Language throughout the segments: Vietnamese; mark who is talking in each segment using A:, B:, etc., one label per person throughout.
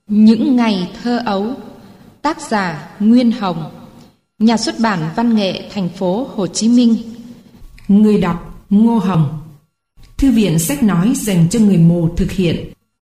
A: Những ngày thơ ấu. Tác giả Nguyên Hồng. Nhà xuất bản Văn nghệ thành phố Hồ Chí Minh.
B: Người đọc Ngô Hồng. Thư viện sách nói dành cho người mù thực hiện.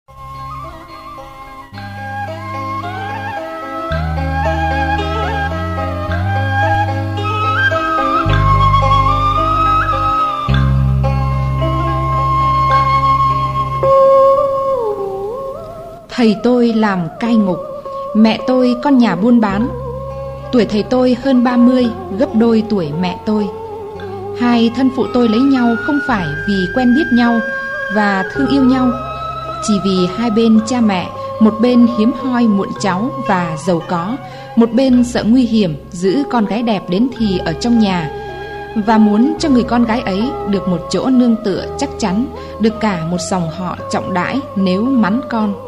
A: Thầy tôi làm cai ngục, mẹ tôi con nhà buôn bán. Tuổi thầy tôi hơn 30, gấp đôi tuổi mẹ tôi. Hai thân phụ tôi lấy nhau không phải vì quen biết nhau và thương yêu nhau, chỉ vì hai bên cha mẹ, một bên hiếm hoi muộn cháu và giàu có, một bên sợ nguy hiểm giữ con gái đẹp đến thì ở trong nhà, và muốn cho người con gái ấy được một chỗ nương tựa chắc chắn, được cả một dòng họ trọng đãi nếu mắn con.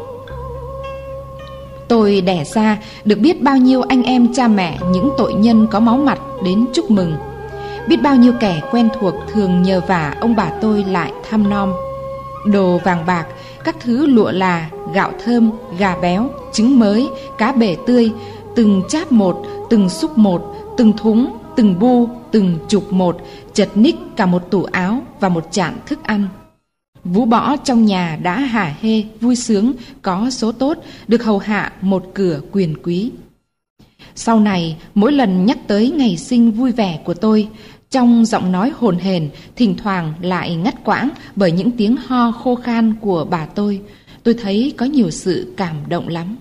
A: Tôi đẻ ra được biết bao nhiêu anh em cha mẹ, những tội nhân có máu mặt đến chúc mừng. Biết bao nhiêu kẻ quen thuộc thường nhờ vả ông bà tôi lại thăm nom. Đồ vàng bạc, các thứ lụa là, gạo thơm, gà béo, trứng mới, cá bể tươi, từng cháp một, từng xúc một, từng thúng, từng bu, từng chục một, chật ních cả một tủ áo và một chạn thức ăn. Vũ bỏ trong nhà đã hả hê, vui sướng, có số tốt, được hầu hạ một cửa quyền quý. Sau này, mỗi lần nhắc tới ngày sinh vui vẻ của tôi, trong giọng nói hồn hển, thỉnh thoảng lại ngắt quãng bởi những tiếng ho khô khan của bà tôi thấy có nhiều sự cảm động lắm.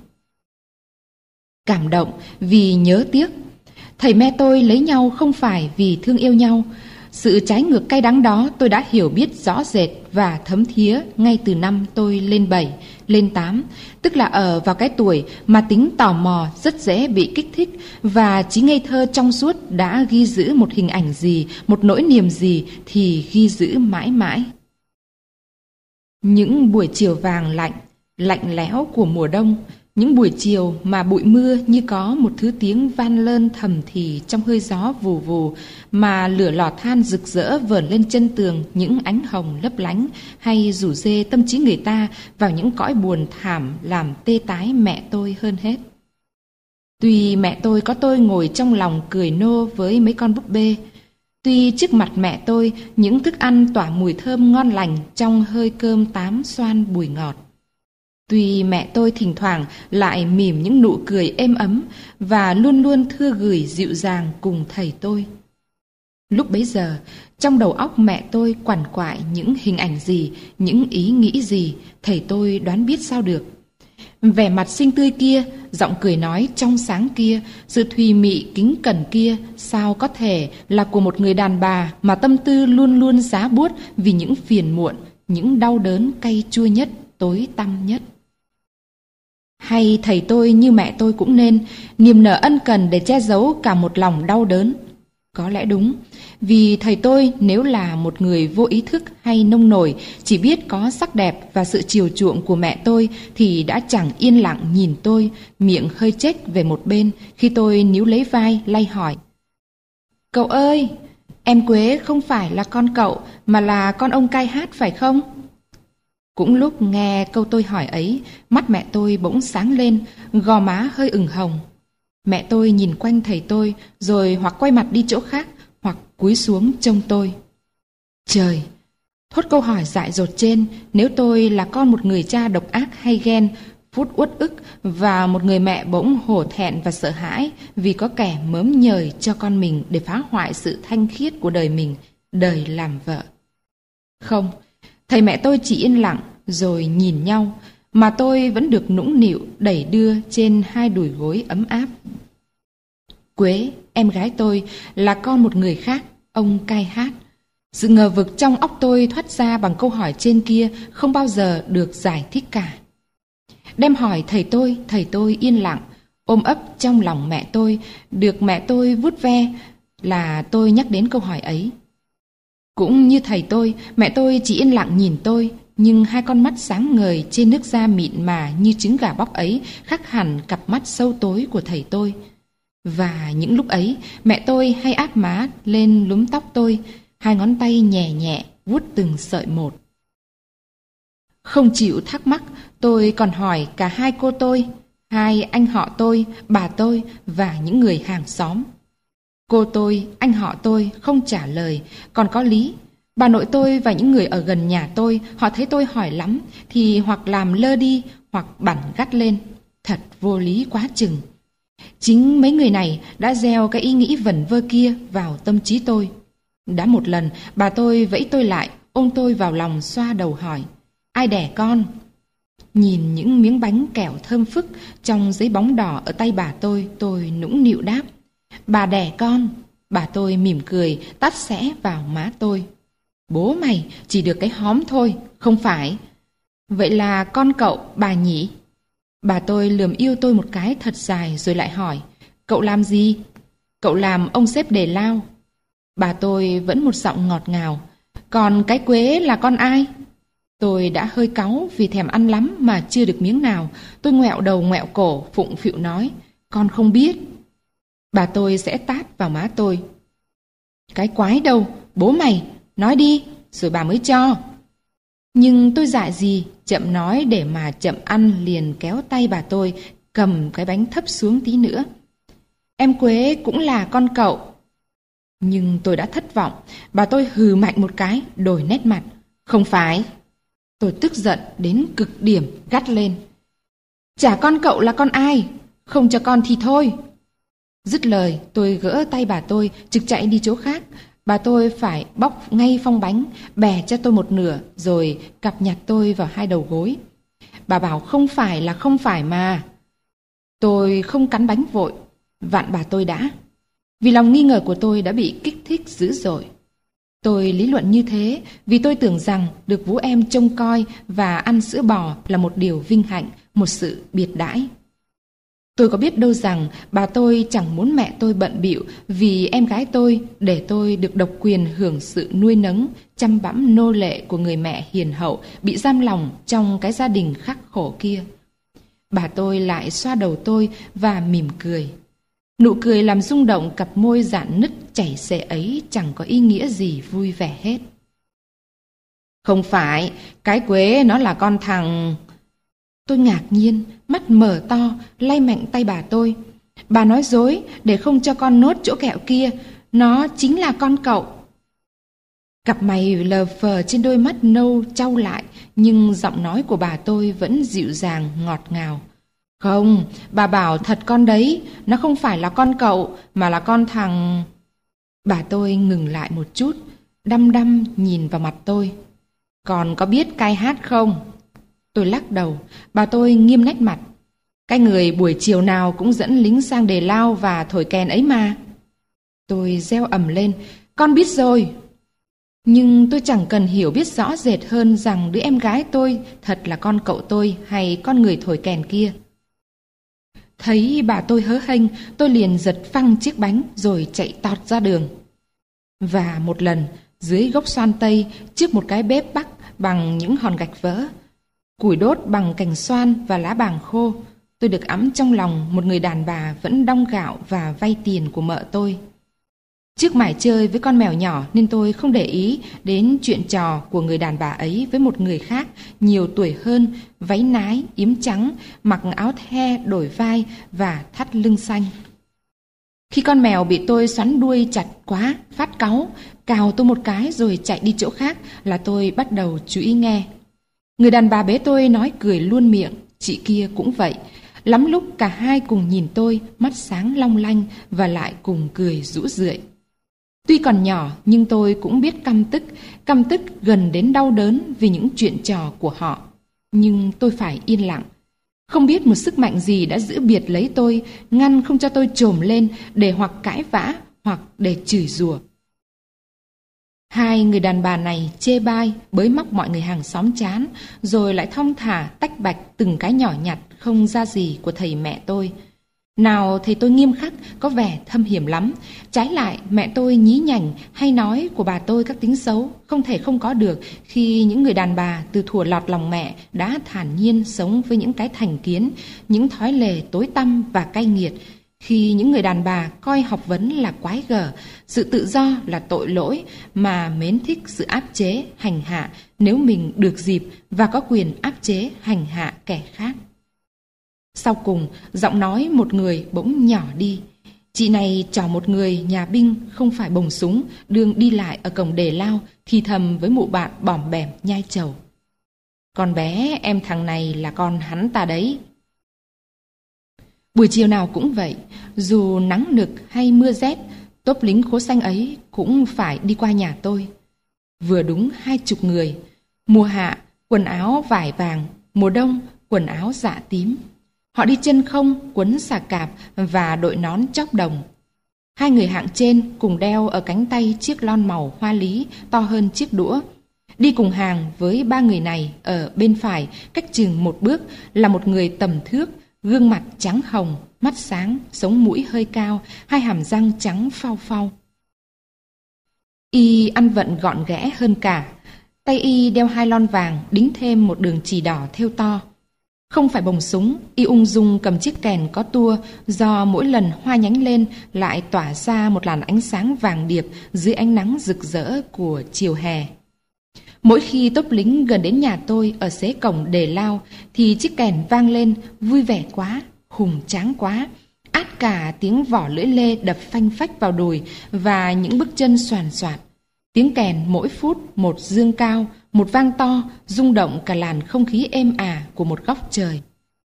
A: Cảm động vì nhớ tiếc. Thầy mẹ tôi lấy nhau không phải vì thương yêu nhau. Sự trái ngược cay đắng đó tôi đã hiểu biết rõ rệt và thấm thía ngay từ năm tôi lên 7, lên 8, tức là ở vào cái tuổi mà tính tò mò rất dễ bị kích thích, và trí ngây thơ trong suốt đã ghi giữ một hình ảnh gì, một nỗi niềm gì thì ghi giữ mãi mãi. Những buổi chiều vàng lạnh lẽo của mùa đông, những buổi chiều mà bụi mưa như có một thứ tiếng van lơn thầm thì trong hơi gió vù vù, mà lửa lò than rực rỡ vờn lên chân tường những ánh hồng lấp lánh, hay rủ rê tâm trí người ta vào những cõi buồn thảm làm tê tái mẹ tôi hơn hết. Tuy mẹ tôi có tôi ngồi trong lòng cười nô với mấy con búp bê, tuy trước mặt mẹ tôi những thức ăn tỏa mùi thơm ngon lành trong hơi cơm tám xoan bùi ngọt, tuy mẹ tôi thỉnh thoảng lại mỉm những nụ cười êm ấm và luôn luôn thưa gửi dịu dàng cùng thầy tôi. Lúc bấy giờ, trong đầu óc mẹ tôi quằn quại những hình ảnh gì, những ý nghĩ gì, thầy tôi đoán biết sao được. Vẻ mặt xinh tươi kia, giọng cười nói trong sáng kia, sự thùy mị kính cẩn kia, sao có thể là của một người đàn bà mà tâm tư luôn luôn giá buốt vì những phiền muộn, những đau đớn cay chua nhất, tối tăm nhất. Hay thầy tôi như mẹ tôi cũng nên niềm nở ân cần để che giấu cả một lòng đau đớn. Có lẽ đúng, vì thầy tôi nếu là một người vô ý thức hay nông nổi, chỉ biết có sắc đẹp và sự chiều chuộng của mẹ tôi, thì đã chẳng yên lặng nhìn tôi, miệng hơi chếch về một bên khi tôi níu lấy vai lay hỏi: "Cậu ơi, em Quế không phải là con cậu mà là con ông cai hát phải không?" Cũng lúc nghe câu tôi hỏi ấy, mắt mẹ tôi bỗng sáng lên, gò má hơi ửng hồng. Mẹ tôi nhìn quanh thầy tôi, rồi hoặc quay mặt đi chỗ khác, hoặc cúi xuống trông tôi. Trời! Thốt câu hỏi dại dột trên, nếu tôi là con một người cha độc ác hay ghen, phút uất ức, và một người mẹ bỗng hổ thẹn và sợ hãi vì có kẻ mớm nhời cho con mình để phá hoại sự thanh khiết của đời mình, đời làm vợ. Không, thầy mẹ tôi chỉ yên lặng rồi nhìn nhau, mà tôi vẫn được nũng nịu đẩy đưa trên hai đùi gối ấm áp. Quế, em gái tôi, là con một người khác, ông cai hát. Sự ngờ vực trong óc tôi thoát ra bằng câu hỏi trên kia không bao giờ được giải thích cả. Đem hỏi thầy tôi yên lặng, ôm ấp trong lòng mẹ tôi, được mẹ tôi vuốt ve là tôi nhắc đến câu hỏi ấy. Cũng như thầy tôi, mẹ tôi chỉ yên lặng nhìn tôi, nhưng hai con mắt sáng ngời trên nước da mịn mà như trứng gà bóc ấy khác hẳn cặp mắt sâu tối của thầy tôi. Và những lúc ấy, mẹ tôi hay áp má lên lúm tóc tôi, hai ngón tay nhẹ nhẹ vuốt từng sợi một. Không chịu thắc mắc, tôi còn hỏi cả hai cô tôi, hai anh họ tôi, bà tôi và những người hàng xóm. Cô tôi, anh họ tôi không trả lời, còn có lý. Bà nội tôi và những người ở gần nhà tôi, họ thấy tôi hỏi lắm thì hoặc làm lơ đi hoặc bẵn gắt lên. Thật vô lý quá chừng. Chính mấy người này đã gieo cái ý nghĩ vẩn vơ kia vào tâm trí tôi. Đã một lần, bà tôi vẫy tôi lại, ôm tôi vào lòng xoa đầu hỏi: ai đẻ con? Nhìn những miếng bánh kẹo thơm phức trong giấy bóng đỏ ở tay bà tôi nũng nịu đáp: bà đẻ con. Bà tôi mỉm cười, tát xẽ vào má tôi: bố mày chỉ được cái hóm thôi, không phải? Vậy là con cậu, bà nhỉ? Bà tôi lườm yêu tôi một cái thật dài rồi lại hỏi: cậu làm gì? Cậu làm ông sếp đề lao. Bà tôi vẫn một giọng ngọt ngào: còn cái Quế là con ai? Tôi đã hơi cáu vì thèm ăn lắm mà chưa được miếng nào. Tôi ngoẹo đầu ngoẹo cổ, phụng phịu nói: con không biết. Bà tôi sẽ tát vào má tôi: cái quái đâu, bố mày, nói đi, rồi bà mới cho. Nhưng tôi dại gì, chậm nói để mà chậm ăn, liền kéo tay bà tôi, cầm cái bánh thấp xuống tí nữa. Em Quế cũng là con cậu. Nhưng tôi đã thất vọng. Bà tôi hừ mạnh một cái, đổi nét mặt: không phải. Tôi tức giận đến cực điểm, gắt lên: chả con cậu là con ai? Không cho con thì thôi. Dứt lời, tôi gỡ tay bà tôi, trực chạy đi chỗ khác. Bà tôi phải bóc ngay phong bánh, bè cho tôi một nửa, rồi cặp nhặt tôi vào hai đầu gối. Bà bảo không phải là không phải mà. Tôi không cắn bánh vội, vặn bà tôi đã. Vì lòng nghi ngờ của tôi đã bị kích thích dữ dội. Tôi lý luận như thế vì tôi tưởng rằng được vú em trông coi và ăn sữa bò là một điều vinh hạnh, một sự biệt đãi. Tôi có biết đâu rằng bà tôi chẳng muốn mẹ tôi bận bịu vì em gái tôi, để tôi được độc quyền hưởng sự nuôi nấng, chăm bẵm nô lệ của người mẹ hiền hậu bị giam lòng trong cái gia đình khắc khổ kia. Bà tôi lại xoa đầu tôi và mỉm cười. Nụ cười làm rung động cặp môi rạn nứt chảy xệ ấy chẳng có ý nghĩa gì vui vẻ hết. Không phải, cái Quế nó là con thằng... Tôi ngạc nhiên, mắt mở to, lay mạnh tay bà tôi. Bà nói dối để không cho con nốt chỗ kẹo kia, nó chính là con cậu. Cặp mày lờ phờ trên đôi mắt nâu trao lại, nhưng giọng nói của bà tôi vẫn dịu dàng, ngọt ngào. Không, bà bảo thật con đấy, nó không phải là con cậu, mà là con thằng... Bà tôi ngừng lại một chút, đăm đăm nhìn vào mặt tôi. Còn có biết cai hát không? Tôi lắc đầu. Bà tôi nghiêm nét mặt. Cái người buổi chiều nào cũng dẫn lính sang đề lao và thổi kèn ấy mà. Tôi reo ầm lên. Con biết rồi. Nhưng tôi chẳng cần hiểu biết rõ rệt hơn rằng đứa em gái tôi thật là con cậu tôi hay con người thổi kèn kia. Thấy bà tôi hớ hênh, tôi liền giật phăng chiếc bánh rồi chạy tọt ra đường. Và một lần, dưới gốc xoan tây, trước một cái bếp bắc bằng những hòn gạch vỡ, củi đốt bằng cành xoan và lá bàng khô, tôi được ẵm trong lòng một người đàn bà vẫn đong gạo và vay tiền của mợ tôi. Trước mải chơi với con mèo nhỏ nên tôi không để ý đến chuyện trò của người đàn bà ấy với một người khác nhiều tuổi hơn, váy nái, yếm trắng, mặc áo the đổi vai và thắt lưng xanh. Khi con mèo bị tôi xoắn đuôi chặt quá, phát cáu, cào tôi một cái rồi chạy đi chỗ khác là tôi bắt đầu chú ý nghe. Người đàn bà bế tôi nói cười luôn miệng, chị kia cũng vậy. Lắm lúc cả hai cùng nhìn tôi, mắt sáng long lanh và lại cùng cười rũ rượi. Tuy còn nhỏ nhưng tôi cũng biết căm tức gần đến đau đớn vì những chuyện trò của họ. Nhưng tôi phải yên lặng. Không biết một sức mạnh gì đã giữ biệt lấy tôi, ngăn không cho tôi trồm lên để hoặc cãi vã hoặc để chửi rủa. Hai người đàn bà này chê bai, bới móc mọi người hàng xóm chán, rồi lại thong thả tách bạch từng cái nhỏ nhặt không ra gì của thầy mẹ tôi. Nào thầy tôi nghiêm khắc, có vẻ thâm hiểm lắm. Trái lại, mẹ tôi nhí nhảnh hay nói của bà tôi các tính xấu, không thể không có được khi những người đàn bà từ thuở lọt lòng mẹ đã thản nhiên sống với những cái thành kiến, những thói lề tối tăm và cay nghiệt. Khi những người đàn bà coi học vấn là quái gở, sự tự do là tội lỗi, mà mến thích sự áp chế, hành hạ nếu mình được dịp và có quyền áp chế, hành hạ kẻ khác. Sau cùng, giọng nói một người bỗng nhỏ đi. Chị này trò một người nhà binh không phải bồng súng, đường đi lại ở cổng đề lao, thì thầm với mụ bạn bỏm bẻm nhai trầu. Con bé em thằng này là con hắn ta đấy. Buổi chiều nào cũng vậy, dù nắng nực hay mưa rét, tốp lính khố xanh ấy cũng phải đi qua nhà tôi. Vừa đúng 20 người, mùa hạ quần áo vải vàng, mùa đông quần áo dạ tím. Họ đi chân không, quấn xà cạp và đội nón chóp đồng. 2 người hạng trên cùng đeo ở cánh tay chiếc lon màu hoa lý to hơn chiếc đũa. Đi cùng hàng với 3 người này ở bên phải, cách chừng 1 bước là một người tầm thước, gương mặt trắng hồng, mắt sáng, sống mũi hơi cao, 2 hàm răng trắng phau phau. Y ăn vận gọn ghẽ hơn cả. Tay y đeo 2 lon vàng, đính thêm một đường chì đỏ thêu to. Không phải bồng súng, y ung dung cầm chiếc kèn có tua, do mỗi lần hoa nhánh lên lại tỏa ra một làn ánh sáng vàng điệp dưới ánh nắng rực rỡ của chiều hè. Mỗi khi tốp lính gần đến nhà tôi ở xế cổng đề lao, thì chiếc kèn vang lên, vui vẻ quá, hùng tráng quá, át cả tiếng vỏ lưỡi lê đập phanh phách vào đùi và những bước chân xoàn xoạt. Tiếng kèn mỗi phút một dương cao, một vang to, rung động cả làn không khí êm ả của một góc trời.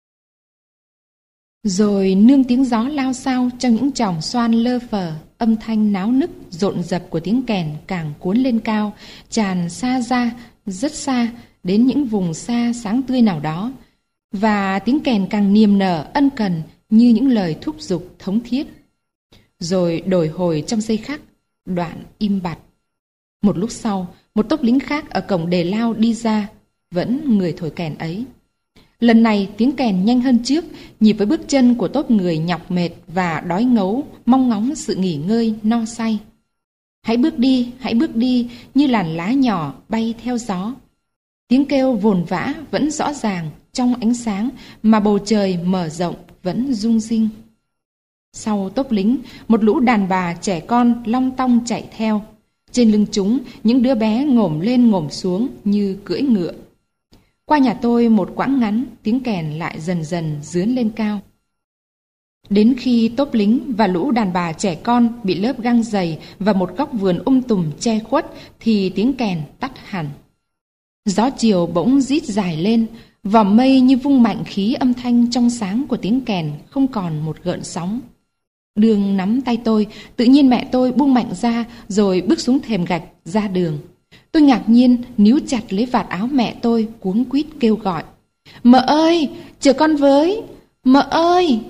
A: Rồi nương tiếng gió lao xao trong những chòm xoan lơ phờ, âm thanh náo nức, rộn rập của tiếng kèn càng cuốn lên cao, tràn xa ra, rất xa, đến những vùng xa sáng tươi nào đó. Và tiếng kèn càng niềm nở, ân cần như những lời thúc giục thống thiết. Rồi đổi hồi trong giây khắc, đoạn im bặt. Một lúc sau, một tốp lính khác ở cổng đề lao đi ra, vẫn người thổi kèn ấy. Lần này tiếng kèn nhanh hơn trước, nhịp với bước chân của tốp người nhọc mệt và đói ngấu, mong ngóng sự nghỉ ngơi, no say. Hãy bước đi như làn lá nhỏ bay theo gió. Tiếng kêu vồn vã vẫn rõ ràng trong ánh sáng mà bầu trời mở rộng vẫn rung rinh. Sau tốp lính, một lũ đàn bà trẻ con long tong chạy theo. Trên lưng chúng, những đứa bé ngổm lên ngổm xuống như cưỡi ngựa. Qua nhà tôi một quãng ngắn, tiếng kèn lại dần dần dướn lên cao. Đến khi tốp lính và lũ đàn bà trẻ con bị lớp găng dày và một góc vườn tùm che khuất thì tiếng kèn tắt hẳn. Gió chiều bỗng rít dài lên, vòm mây như vung mạnh khí âm thanh trong sáng của tiếng kèn không còn một gợn sóng. Đường nắm tay tôi, tự nhiên mẹ tôi buông mạnh ra rồi bước xuống thềm gạch ra đường. Tôi ngạc nhiên níu chặt lấy vạt áo mẹ tôi, cuống quýt kêu gọi: "Mợ ơi, chờ con với! Mợ ơi!"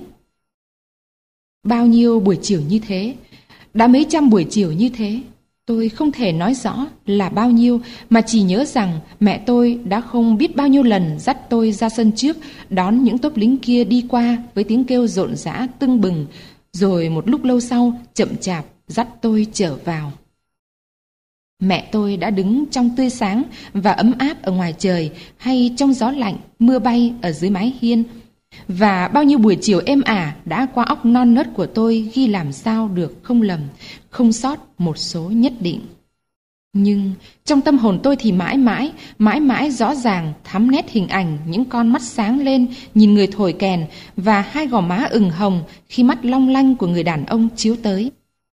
A: Bao nhiêu buổi chiều như thế, đã mấy trăm buổi chiều như thế, tôi không thể nói rõ là bao nhiêu, mà chỉ nhớ rằng mẹ tôi đã không biết bao nhiêu lần dắt tôi ra sân trước đón những tốp lính kia đi qua với tiếng kêu rộn rã tưng bừng, rồi một lúc lâu sau chậm chạp dắt tôi trở vào. Mẹ tôi đã đứng trong tươi sáng và ấm áp ở ngoài trời, hay trong gió lạnh, mưa bay ở dưới mái hiên. Và bao nhiêu buổi chiều êm ả đã qua óc non nớt của tôi ghi làm sao được không lầm, không sót một số nhất định. Nhưng trong tâm hồn tôi thì mãi mãi rõ ràng thắm nét hình ảnh những con mắt sáng lên nhìn người thổi kèn và 2 gò má ửng hồng khi mắt long lanh của người đàn ông chiếu tới.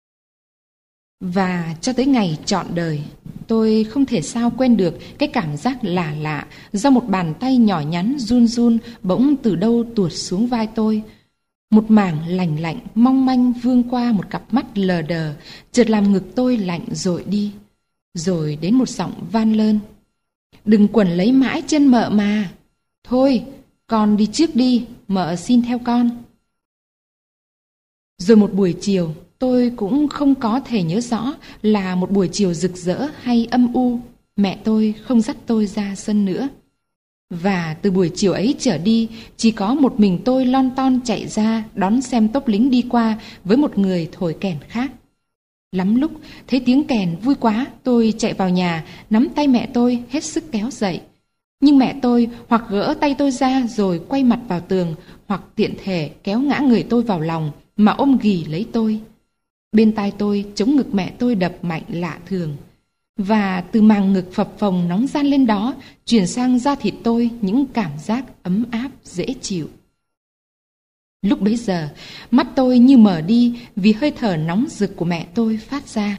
A: Và cho tới ngày trọn đời, tôi không thể sao quên được cái cảm giác lạ lạ do một bàn tay nhỏ nhắn run run bỗng từ đâu tuột xuống vai tôi. Một mảng lành lạnh mong manh vương qua một cặp mắt lờ đờ, chợt làm ngực tôi lạnh dội đi. Rồi đến một giọng van lơn: "Đừng quẩn lấy mãi chân mợ mà. Thôi, con đi trước đi, mợ xin theo con." Rồi một buổi chiều, tôi cũng không có thể nhớ rõ là một buổi chiều rực rỡ hay âm u, mẹ tôi không dắt tôi ra sân nữa. Và từ buổi chiều ấy trở đi, chỉ có một mình tôi lon ton chạy ra đón xem tốp lính đi qua với một người thổi kèn khác. Lắm lúc thấy tiếng kèn vui quá, tôi chạy vào nhà nắm tay mẹ tôi hết sức kéo dậy. Nhưng mẹ tôi hoặc gỡ tay tôi ra rồi quay mặt vào tường, hoặc tiện thể kéo ngã người tôi vào lòng mà ôm ghì lấy tôi. Bên tai tôi, chống ngực mẹ tôi đập mạnh lạ thường. Và từ màng ngực phập phồng nóng ran lên đó, chuyển sang da thịt tôi những cảm giác ấm áp dễ chịu. Lúc bấy giờ, mắt tôi như mở đi vì hơi thở nóng rực của mẹ tôi phát ra.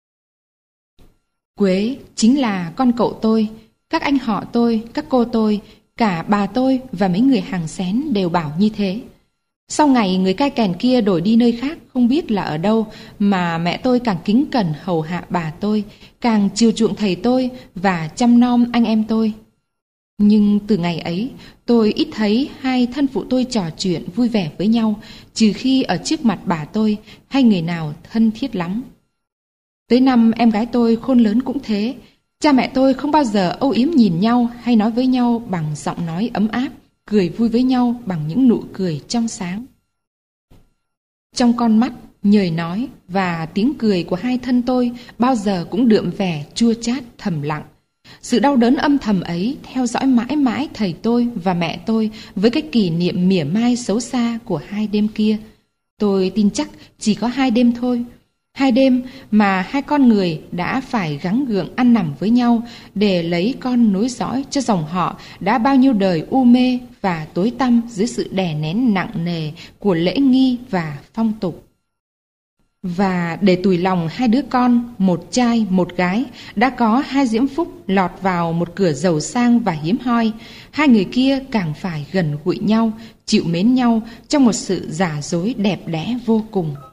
A: Quế chính là con cậu tôi, các anh họ tôi, các cô tôi, cả bà tôi và mấy người hàng xén đều bảo như thế. Sau ngày người cai kèn kia đổi đi nơi khác không biết là ở đâu, mà mẹ tôi càng kính cẩn hầu hạ bà tôi, càng chiều chuộng thầy tôi và chăm nom anh em tôi. Nhưng từ ngày ấy, tôi ít thấy hai thân phụ tôi trò chuyện vui vẻ với nhau, trừ khi ở trước mặt bà tôi hay người nào thân thiết lắm. Tới năm em gái tôi khôn lớn cũng thế, cha mẹ tôi không bao giờ âu yếm nhìn nhau hay nói với nhau bằng giọng nói ấm áp, cười vui với nhau bằng những nụ cười trong sáng. Trong con mắt, nhời nói và tiếng cười của hai thân tôi bao giờ cũng đượm vẻ chua chát thầm lặng. Sự đau đớn âm thầm ấy theo dõi mãi mãi thầy tôi và mẹ tôi với cái kỷ niệm mỉa mai xấu xa của hai đêm kia. Tôi tin chắc chỉ có 2 đêm thôi. 2 đêm mà hai con người đã phải gắng gượng ăn nằm với nhau để lấy con nối dõi cho dòng họ đã bao nhiêu đời u mê và tối tăm dưới sự đè nén nặng nề của lễ nghi và phong tục. Và để tủi lòng hai đứa con, một trai một gái, đã có hai diễm phúc lọt vào một cửa giàu sang và hiếm hoi, hai người kia càng phải gần gũi nhau, chịu mến nhau trong một sự giả dối đẹp đẽ vô cùng.